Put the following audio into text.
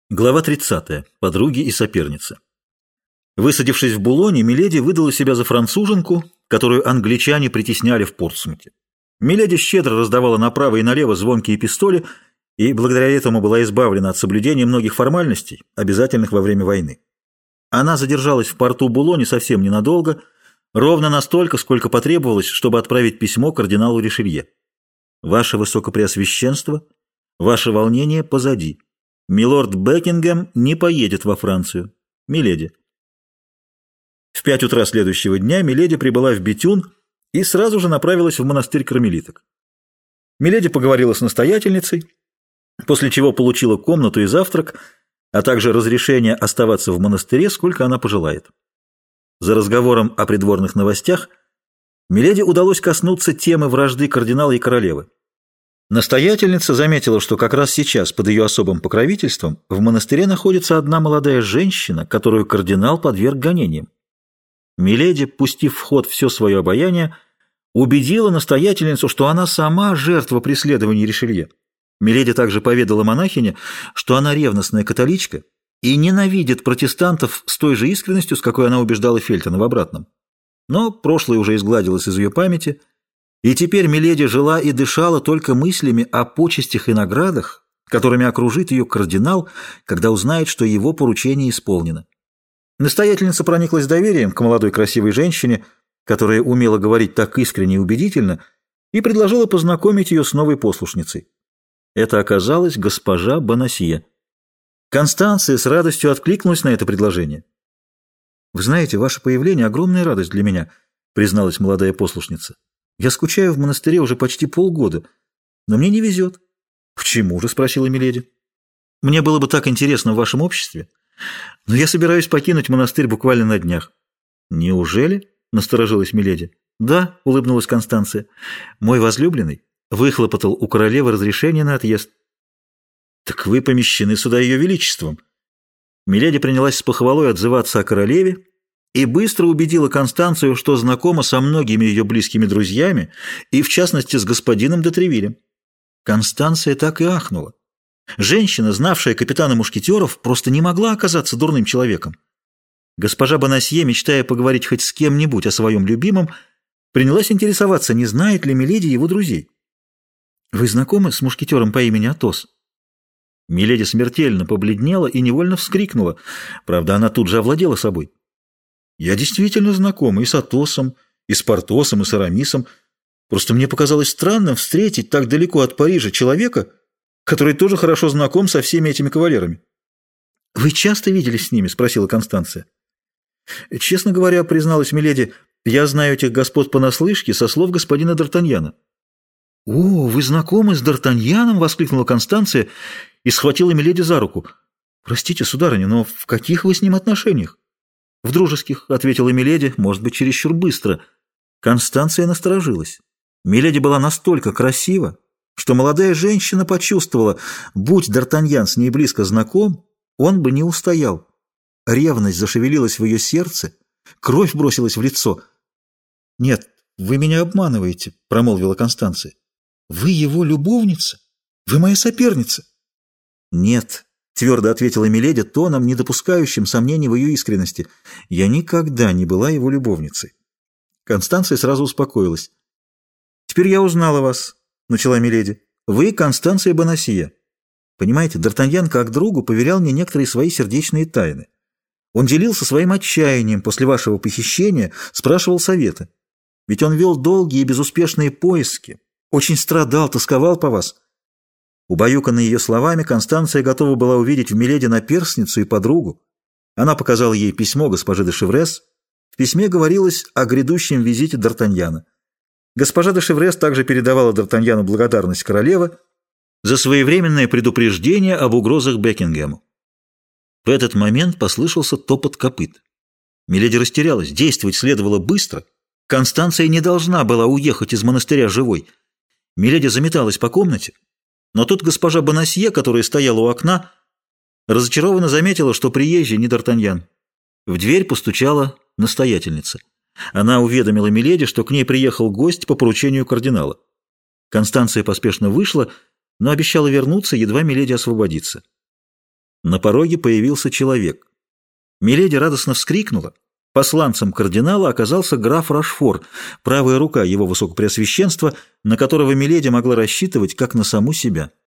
Глава 30. Подруги и соперницы. Высадившись в Булоне, Миледи выдала себя за француженку, которую англичане притесняли в Портсмуте. Миледи щедро раздавала направо и налево звонкие пистоли и благодаря этому была избавлена от соблюдения многих формальностей, обязательных во время войны. Она задержалась в порту Булоне совсем ненадолго, ровно настолько, сколько потребовалось, чтобы отправить письмо кардиналу Ришелье. «Ваше Высокопреосвященство, ваше волнение позади. Милорд Бекингем не поедет во Францию. Миледи». В 5 утра следующего дня Миледи прибыла в Бетюн и сразу же направилась в монастырь кармелиток. Миледи поговорила с настоятельницей, после чего получила комнату и завтрак, а также разрешение оставаться в монастыре, сколько она пожелает. За разговором о придворных новостях Миледи удалось коснуться темы вражды кардинала и королевы. Настоятельница заметила, что как раз сейчас под ее особым покровительством в монастыре находится одна молодая женщина, которую кардинал подверг гонениям. Миледи, пустив в ход все свое обаяние, убедила настоятельницу, что она сама жертва преследований Ришелье. Миледи также поведала монахине, что она ревностная католичка и ненавидит протестантов с той же искренностью, с какой она убеждала Фельтона в обратном. Но прошлое уже изгладилось из ее памяти, и теперь Миледи жила и дышала только мыслями о почестях и наградах, которыми окружит ее кардинал, когда узнает, что его поручение исполнено. Настоятельница прониклась доверием к молодой красивой женщине, которая умела говорить так искренне и убедительно, и предложила познакомить ее с новой послушницей. Это оказалась госпожа Бонасье. Констанция с радостью откликнулась на это предложение. «Вы знаете, ваше появление — огромная радость для меня», — призналась молодая послушница. «Я скучаю в монастыре уже почти полгода, но мне не везет». «Почему же?» — спросила миледи. «Мне было бы так интересно в вашем обществе, но я собираюсь покинуть монастырь буквально на днях». «Неужели?» — насторожилась миледи. «Да», — улыбнулась Констанция. «Мой возлюбленный выхлопотал у королевы разрешение на отъезд». «Так вы помещены сюда ее величеством». Миледи принялась с похвалой отзываться о королеве и быстро убедила Констанцию, что знакома со многими ее близкими друзьями и, в частности, с господином де Тревилем. Констанция так и ахнула. Женщина, знавшая капитана мушкетеров, просто не могла оказаться дурным человеком. Госпожа Бонасье, мечтая поговорить хоть с кем-нибудь о своем любимом, принялась интересоваться, не знает ли миледи его друзей. «Вы знакомы с мушкетером по имени Атос?» Миледи смертельно побледнела и невольно вскрикнула. Правда, она тут же овладела собой. «Я действительно знакома и с Атосом, и с Портосом, и с Арамисом. Просто мне показалось странным встретить так далеко от Парижа человека, который тоже хорошо знаком со всеми этими кавалерами». «Вы часто виделись с ними?» — спросила Констанция. «Честно говоря, — призналась миледи, — я знаю этих господ понаслышке со слов господина Д'Артаньяна». «О, вы знакомы с Д'Артаньяном?» — воскликнула Констанция и схватила миледи за руку. «Простите, сударыня, но в каких вы с ним отношениях?» «В дружеских», — ответила миледи, может быть, чересчур быстро. Констанция насторожилась. Миледи была настолько красива, что молодая женщина почувствовала, будь Д'Артаньян с ней близко знаком, он бы не устоял. Ревность зашевелилась в ее сердце, кровь бросилась в лицо. «Нет, вы меня обманываете», — промолвила Констанция. «Вы его любовница? Вы моя соперница?» «Нет», — твердо ответила миледи тоном, не допускающим сомнений в ее искренности. «Я никогда не была его любовницей». Констанция сразу успокоилась. «Теперь я узнала вас», — начала миледи. «Вы Констанция Бонасье. Понимаете, Д'Артаньян как другу поверял мне некоторые свои сердечные тайны. Он делился своим отчаянием после вашего похищения, спрашивал совета. Ведь он вел долгие и безуспешные поиски, очень страдал, тосковал по вас». Убаюканная ее словами, Констанция готова была увидеть в миледи наперсницу и подругу. Она показала ей письмо госпожи де Шеврес. В письме говорилось о грядущем визите Д'Артаньяна. Госпожа де Шеврес также передавала Д'Артаньяну благодарность королевы за своевременное предупреждение об угрозах Бекингему. В этот момент послышался топот копыт. Миледи растерялась, действовать следовало быстро. Констанция не должна была уехать из монастыря живой. Миледи заметалась по комнате, но тут госпожа Бонасье, которая стояла у окна, разочарованно заметила, что приезжий не Д'Артаньян. В дверь постучала настоятельница. Она уведомила миледи, что к ней приехал гость по поручению кардинала. Констанция поспешно вышла, но обещала вернуться, едва миледи освободится. На пороге появился человек. Миледи радостно вскрикнула. Посланцем кардинала оказался граф Рашфор, правая рука его высокопреосвященства, на которого миледи могла рассчитывать как на саму себя.